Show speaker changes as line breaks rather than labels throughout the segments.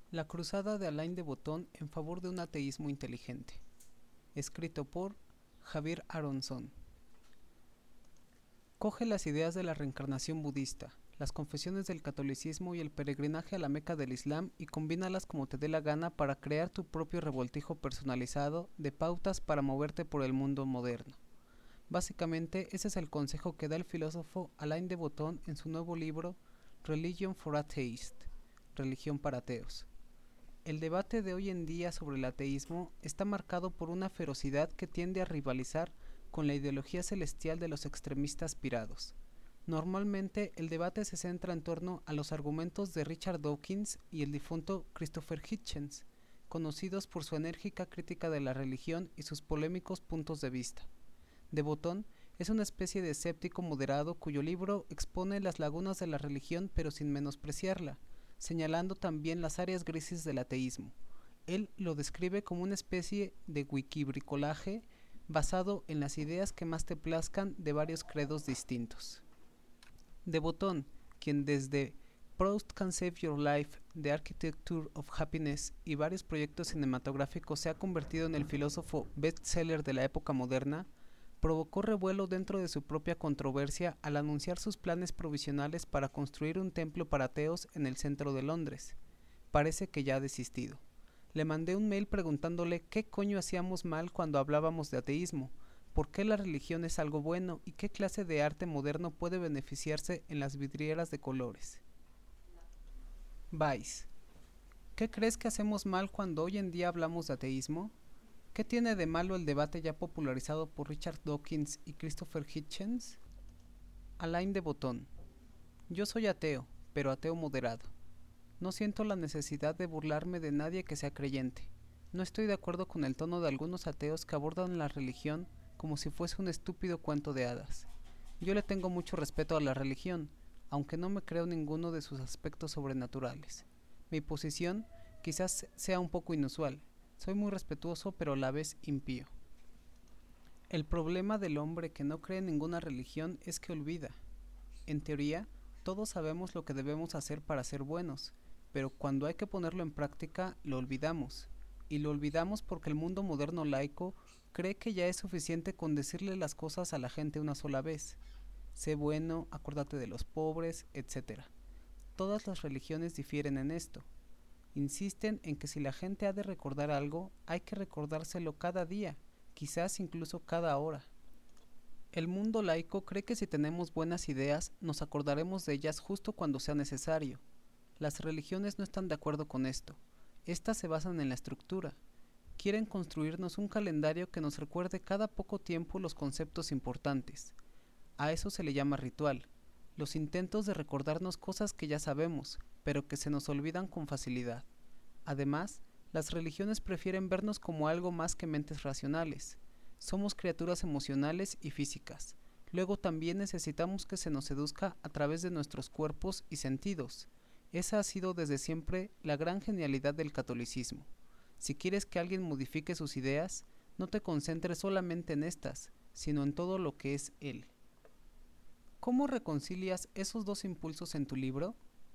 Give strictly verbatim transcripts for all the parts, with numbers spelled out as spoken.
La cruzada de Alain de Botton en favor de un ateísmo inteligente. Escrito por Javier Aronson. Coge las ideas de la reencarnación budista, las confesiones del catolicismo y el peregrinaje a la Meca del Islam y combínalas como te dé la gana para crear tu propio revoltijo personalizado de pautas para moverte por el mundo moderno. Básicamente, ese es el consejo que da el filósofo Alain de Botton en su nuevo libro Religion for Atheists, Religión para Ateos. El debate de hoy en día sobre el ateísmo está marcado por una ferocidad que tiende a rivalizar con la ideología celestial de los extremistas pirados. Normalmente el debate se centra en torno a los argumentos de Richard Dawkins y el difunto Christopher Hitchens, conocidos por su enérgica crítica de la religión y sus polémicos puntos de vista. De Botton es una especie de escéptico moderado cuyo libro expone las lagunas de la religión pero sin menospreciarla, señalando también las áreas grises del ateísmo. Él lo describe como una especie de wikibricolaje basado en las ideas que más te plazcan de varios credos distintos. De Botton, quien desde Proust Can Save Your Life, The Architecture of Happiness y varios proyectos cinematográficos se ha convertido en el filósofo bestseller de la época moderna, provocó revuelo dentro de su propia controversia al anunciar sus planes provisionales para construir un templo para ateos en el centro de Londres. Parece que ya ha desistido. Le mandé un mail preguntándole qué coño hacíamos mal cuando hablábamos de ateísmo, por qué la religión es algo bueno y qué clase de arte moderno puede beneficiarse en las vidrieras de colores. Vice. ¿Qué crees que hacemos mal cuando hoy en día hablamos de ateísmo? ¿Qué tiene de malo el debate ya popularizado por Richard Dawkins y Christopher Hitchens? Alain de Botton. Yo soy ateo, pero ateo moderado. No siento la necesidad de burlarme de nadie que sea creyente. No estoy de acuerdo con el tono de algunos ateos que abordan la religión como si fuese un estúpido cuento de hadas. Yo le tengo mucho respeto a la religión, aunque no me creo ninguno de sus aspectos sobrenaturales. Mi posición quizás sea un poco inusual. Soy muy respetuoso pero a la vez impío. El problema del hombre que no cree en ninguna religión es que olvida. En teoría, todos sabemos lo que debemos hacer para ser buenos, pero cuando hay que ponerlo en práctica, lo olvidamos. Y lo olvidamos porque el mundo moderno laico cree que ya es suficiente con decirle las cosas a la gente una sola vez. Sé bueno, acuérdate de los pobres, etcétera. Todas las religiones difieren en esto. Insisten en que si la gente ha de recordar algo, hay que recordárselo cada día, quizás incluso cada hora. El mundo laico cree que si tenemos buenas ideas, nos acordaremos de ellas justo cuando sea necesario. Las religiones no están de acuerdo con esto. Estas se basan en la estructura. Quieren construirnos un calendario que nos recuerde cada poco tiempo los conceptos importantes. A eso se le llama ritual. Los intentos de recordarnos cosas que ya sabemos, pero que se nos olvidan con facilidad. Además, las religiones prefieren vernos como algo más que mentes racionales. Somos criaturas emocionales y físicas. Luego también necesitamos que se nos seduzca a través de nuestros cuerpos y sentidos. Esa ha sido desde siempre la gran genialidad del catolicismo. Si quieres que alguien modifique sus ideas, no te concentres solamente en estas, sino en todo lo que es él. ¿Cómo reconcilias esos dos impulsos en tu libro?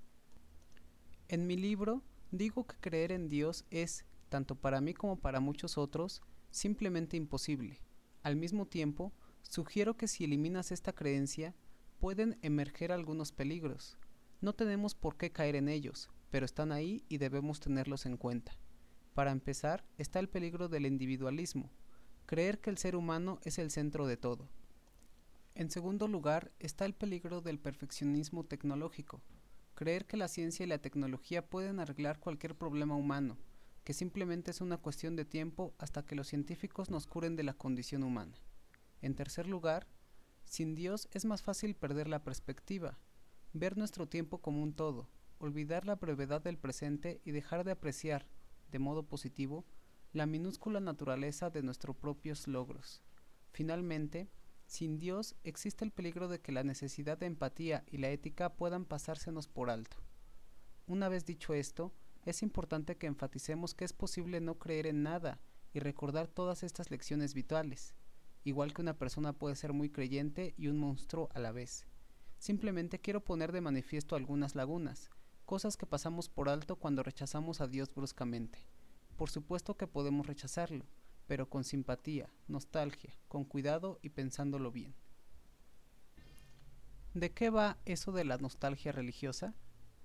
En mi libro digo que creer en Dios es, tanto para mí como para muchos otros, simplemente imposible. Al mismo tiempo, sugiero que si eliminas esta creencia, pueden emerger algunos peligros. No tenemos por qué caer en ellos, pero están ahí y debemos tenerlos en cuenta. Para empezar, está el peligro del individualismo, creer que el ser humano es el centro de todo. En segundo lugar, está el peligro del perfeccionismo tecnológico, creer que la ciencia y la tecnología pueden arreglar cualquier problema humano, que simplemente es una cuestión de tiempo hasta que los científicos nos curen de la condición humana. En tercer lugar, sin Dios es más fácil perder la perspectiva, ver nuestro tiempo como un todo, olvidar la brevedad del presente y dejar de apreciar, de modo positivo, la minúscula naturaleza de nuestros propios logros. Finalmente, sin Dios existe el peligro de que la necesidad de empatía y la ética puedan pasársenos por alto. Una vez dicho esto, es importante que enfaticemos que es posible no creer en nada y recordar todas estas lecciones vitales, igual que una persona puede ser muy creyente y un monstruo a la vez. Simplemente quiero poner de manifiesto algunas lagunas, cosas que pasamos por alto cuando rechazamos a Dios bruscamente. Por supuesto que podemos rechazarlo, pero con simpatía, nostalgia, con cuidado y pensándolo bien. ¿De qué va eso de la nostalgia religiosa?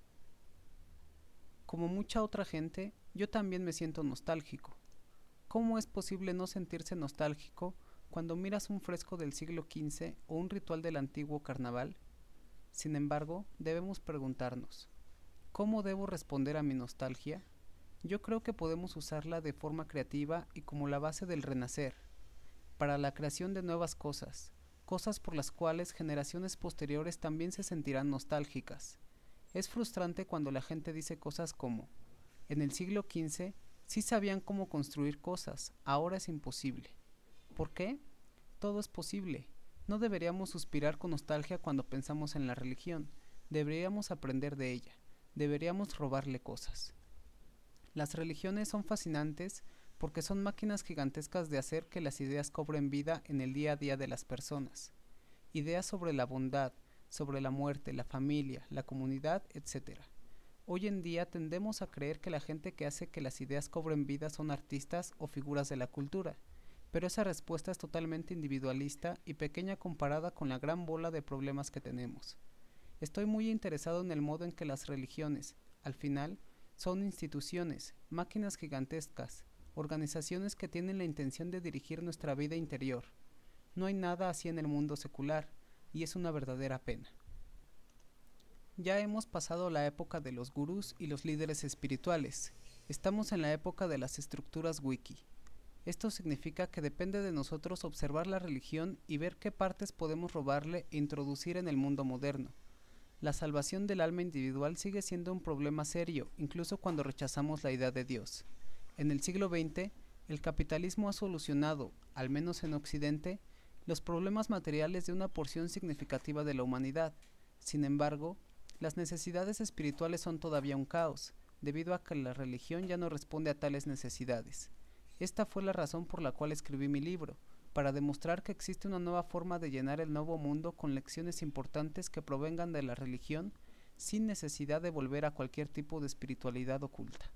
Como mucha otra gente, yo también me siento nostálgico. ¿Cómo es posible no sentirse nostálgico cuando miras un fresco del siglo quince o un ritual del antiguo carnaval? Sin embargo, debemos preguntarnos, ¿cómo debo responder a mi nostalgia? Yo creo que podemos usarla de forma creativa y como la base del renacer, para la creación de nuevas cosas, cosas por las cuales generaciones posteriores también se sentirán nostálgicas. Es frustrante cuando la gente dice cosas como, en el siglo quince sí sabían cómo construir cosas, ahora es imposible. ¿Por qué? Todo es posible. No deberíamos suspirar con nostalgia cuando pensamos en la religión, deberíamos aprender de ella, deberíamos robarle cosas. Las religiones son fascinantes porque son máquinas gigantescas de hacer que las ideas cobren vida en el día a día de las personas. Ideas sobre la bondad, sobre la muerte, la familia, la comunidad, etcétera. Hoy en día tendemos a creer que la gente que hace que las ideas cobren vida son artistas o figuras de la cultura, pero esa respuesta es totalmente individualista y pequeña comparada con la gran bola de problemas que tenemos. Estoy muy interesado en el modo en que las religiones, al final, son instituciones, máquinas gigantescas, organizaciones que tienen la intención de dirigir nuestra vida interior. No hay nada así en el mundo secular, y es una verdadera pena. Ya hemos pasado la época de los gurús y los líderes espirituales. Estamos en la época de las estructuras wiki. Esto significa que depende de nosotros observar la religión y ver qué partes podemos robarle e introducir en el mundo moderno. La salvación del alma individual sigue siendo un problema serio, incluso cuando rechazamos la idea de Dios. En el siglo veinte, el capitalismo ha solucionado, al menos en Occidente, los problemas materiales de una porción significativa de la humanidad. Sin embargo, las necesidades espirituales son todavía un caos, debido a que la religión ya no responde a tales necesidades. Esta fue la razón por la cual escribí mi libro, para demostrar que existe una nueva forma de llenar el nuevo mundo con lecciones importantes que provengan de la religión, sin necesidad de volver a cualquier tipo de espiritualidad oculta.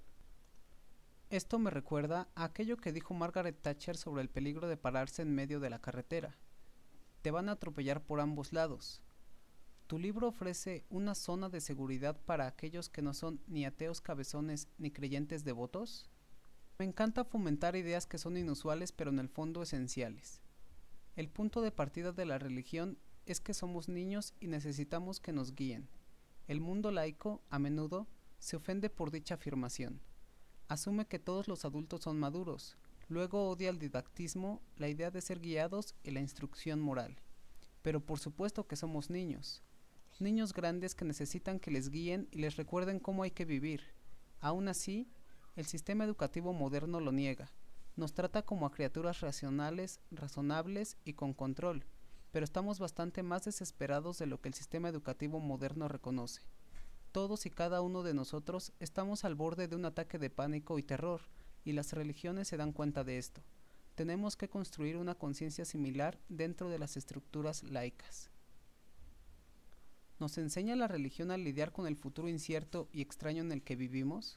Esto me recuerda a aquello que dijo Margaret Thatcher sobre el peligro de pararse en medio de la carretera. Te van a atropellar por ambos lados. ¿Tu libro ofrece una zona de seguridad para aquellos que no son ni ateos cabezones ni creyentes devotos? Me encanta fomentar ideas que son inusuales pero en el fondo esenciales. El punto de partida de la religión es que somos niños y necesitamos que nos guíen. El mundo laico, a menudo, se ofende por dicha afirmación. Asume que todos los adultos son maduros, luego odia el didactismo, la idea de ser guiados y la instrucción moral. Pero por supuesto que somos niños. Niños grandes que necesitan que les guíen y les recuerden cómo hay que vivir. Aún así, el sistema educativo moderno lo niega. Nos trata como a criaturas racionales, razonables y con control, pero estamos bastante más desesperados de lo que el sistema educativo moderno reconoce. Todos y cada uno de nosotros estamos al borde de un ataque de pánico y terror, y las religiones se dan cuenta de esto. Tenemos que construir una conciencia similar dentro de las estructuras laicas. ¿Nos enseña la religión a lidiar con el futuro incierto y extraño en el que vivimos?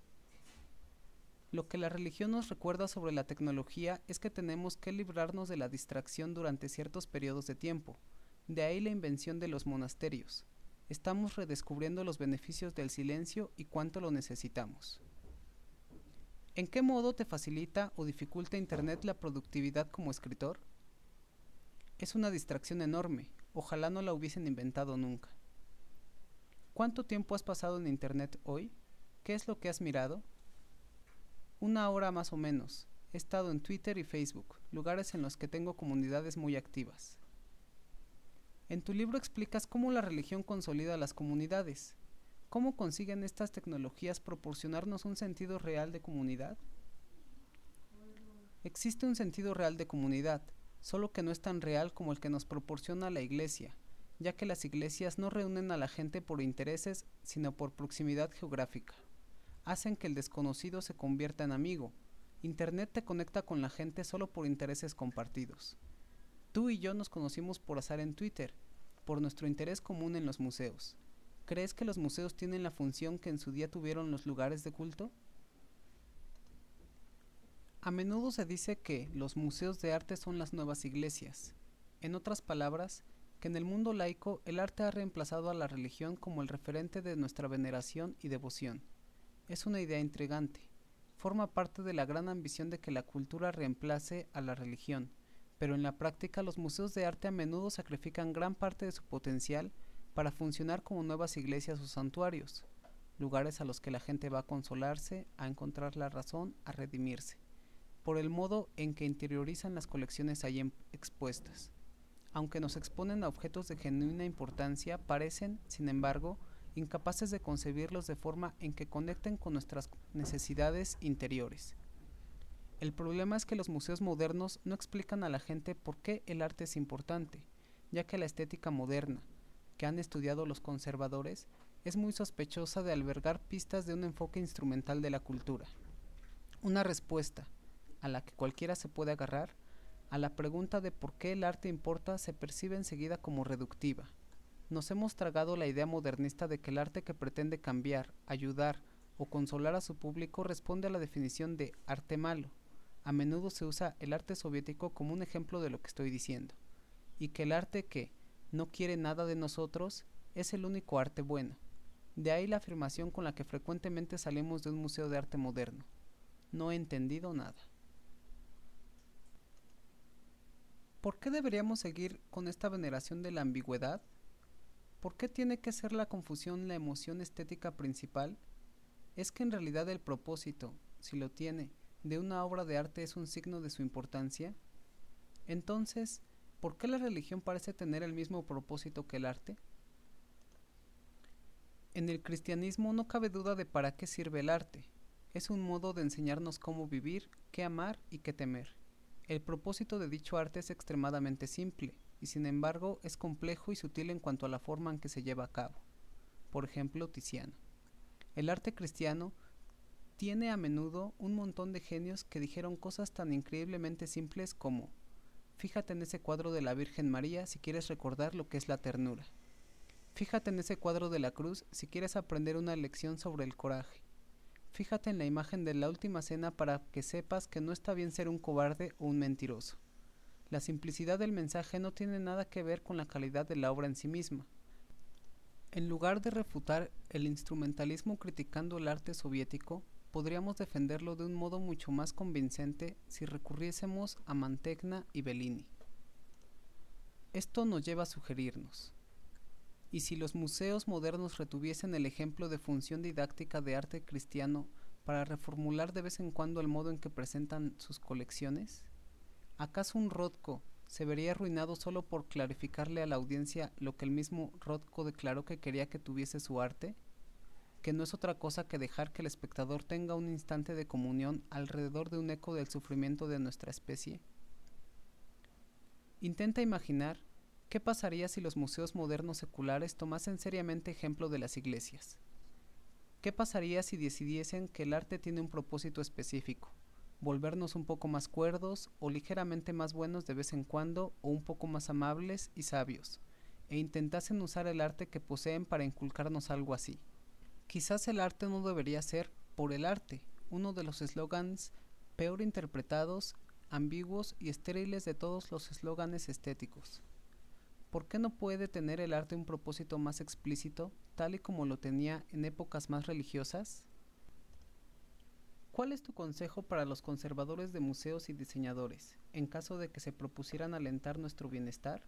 Lo que la religión nos recuerda sobre la tecnología es que tenemos que librarnos de la distracción durante ciertos periodos de tiempo. De ahí la invención de los monasterios. Estamos redescubriendo los beneficios del silencio y cuánto lo necesitamos. ¿En qué modo te facilita o dificulta Internet la productividad como escritor? Es una distracción enorme, ojalá no la hubiesen inventado nunca. ¿Cuánto tiempo has pasado en Internet hoy? ¿Qué es lo que has mirado? Una hora más o menos. He estado en Twitter y Facebook, lugares en los que tengo comunidades muy activas. En tu libro explicas cómo la religión consolida las comunidades. ¿Cómo consiguen estas tecnologías proporcionarnos un sentido real de comunidad? Existe un sentido real de comunidad, solo que no es tan real como el que nos proporciona la iglesia, ya que las iglesias no reúnen a la gente por intereses, sino por proximidad geográfica. Hacen que el desconocido se convierta en amigo. Internet te conecta con la gente solo por intereses compartidos. Tú y yo nos conocimos por azar en Twitter, por nuestro interés común en los museos. ¿Crees que los museos tienen la función que en su día tuvieron los lugares de culto? A menudo se dice que los museos de arte son las nuevas iglesias. En otras palabras, que en el mundo laico el arte ha reemplazado a la religión como el referente de nuestra veneración y devoción. Es una idea intrigante. Forma parte de la gran ambición de que la cultura reemplace a la religión, pero en la práctica los museos de arte a menudo sacrifican gran parte de su potencial para funcionar como nuevas iglesias o santuarios, lugares a los que la gente va a consolarse, a encontrar la razón, a redimirse, por el modo en que interiorizan las colecciones allí expuestas. Aunque nos exponen a objetos de genuina importancia, parecen, sin embargo, incapaces de concebirlos de forma en que conecten con nuestras necesidades interiores. El problema es que los museos modernos no explican a la gente por qué el arte es importante, ya que la estética moderna, que han estudiado los conservadores, es muy sospechosa de albergar pistas de un enfoque instrumental de la cultura. Una respuesta, a la que cualquiera se puede agarrar, a la pregunta de por qué el arte importa se percibe enseguida como reductiva. Nos hemos tragado la idea modernista de que el arte que pretende cambiar, ayudar o consolar a su público responde a la definición de arte malo. A menudo se usa el arte soviético como un ejemplo de lo que estoy diciendo, y que el arte que no quiere nada de nosotros es el único arte bueno. De ahí la afirmación con la que frecuentemente salimos de un museo de arte moderno: no he entendido nada. ¿Por qué deberíamos seguir con esta veneración de la ambigüedad? ¿Por qué tiene que ser la confusión la emoción estética principal? ¿Es que en realidad el propósito, si lo tiene, de una obra de arte es un signo de su importancia? Entonces, ¿por qué la religión parece tener el mismo propósito que el arte? En el cristianismo no cabe duda de para qué sirve el arte. Es un modo de enseñarnos cómo vivir, qué amar y qué temer. El propósito de dicho arte es extremadamente simple, y sin embargo es complejo y sutil en cuanto a la forma en que se lleva a cabo. Por ejemplo, Tiziano. El arte cristiano tiene a menudo un montón de genios que dijeron cosas tan increíblemente simples como: fíjate en ese cuadro de la Virgen María si quieres recordar lo que es la ternura. Fíjate en ese cuadro de la cruz si quieres aprender una lección sobre el coraje. Fíjate en la imagen de la última cena para que sepas que no está bien ser un cobarde o un mentiroso. La simplicidad del mensaje no tiene nada que ver con la calidad de la obra en sí misma. En lugar de refutar el instrumentalismo criticando el arte soviético, podríamos defenderlo de un modo mucho más convincente si recurriésemos a Mantegna y Bellini. Esto nos lleva a sugerirnos: ¿y si los museos modernos retuviesen el ejemplo de función didáctica de arte cristiano para reformular de vez en cuando el modo en que presentan sus colecciones? ¿Acaso un Rothko se vería arruinado solo por clarificarle a la audiencia lo que el mismo Rothko declaró que quería que tuviese su arte? Que no es otra cosa que dejar que el espectador tenga un instante de comunión alrededor de un eco del sufrimiento de nuestra especie. Intenta imaginar qué pasaría si los museos modernos seculares tomasen seriamente ejemplo de las iglesias. ¿Qué pasaría si decidiesen que el arte tiene un propósito específico? Volvernos un poco más cuerdos o ligeramente más buenos de vez en cuando, o un poco más amables y sabios, e intentasen usar el arte que poseen para inculcarnos algo así. Quizás el arte no debería ser por el arte, uno de los eslogans peor interpretados, ambiguos y estériles de todos los eslóganes estéticos. ¿Por qué no puede tener el arte un propósito más explícito, tal y como lo tenía en épocas más religiosas? ¿Cuál es tu consejo para los conservadores de museos y diseñadores, en caso de que se propusieran alentar nuestro bienestar?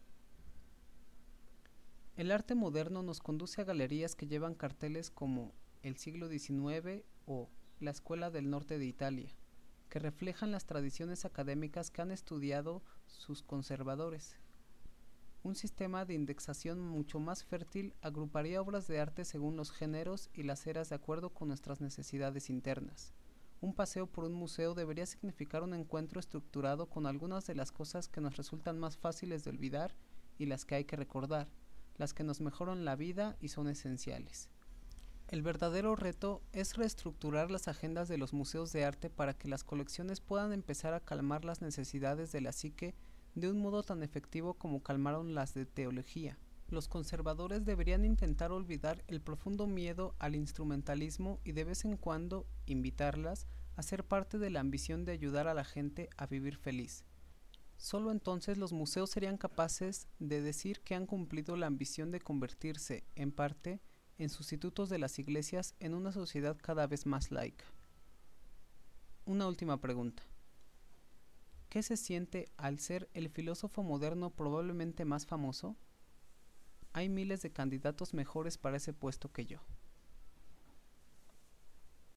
El arte moderno nos conduce a galerías que llevan carteles como el siglo diecinueve o la Escuela del Norte de Italia, que reflejan las tradiciones académicas que han estudiado sus conservadores. Un sistema de indexación mucho más fértil agruparía obras de arte según los géneros y las eras de acuerdo con nuestras necesidades internas. Un paseo por un museo debería significar un encuentro estructurado con algunas de las cosas que nos resultan más fáciles de olvidar y las que hay que recordar, las que nos mejoran la vida y son esenciales. El verdadero reto es reestructurar las agendas de los museos de arte para que las colecciones puedan empezar a calmar las necesidades de la psique de un modo tan efectivo como calmaron las de teología. Los conservadores deberían intentar olvidar el profundo miedo al instrumentalismo y de vez en cuando invitarlas a ser parte de la ambición de ayudar a la gente a vivir feliz. Solo entonces los museos serían capaces de decir que han cumplido la ambición de convertirse, en parte, en sustitutos de las iglesias en una sociedad cada vez más laica. Una última pregunta. ¿Qué se siente al ser el filósofo moderno probablemente más famoso? Hay miles de candidatos mejores para ese puesto que yo.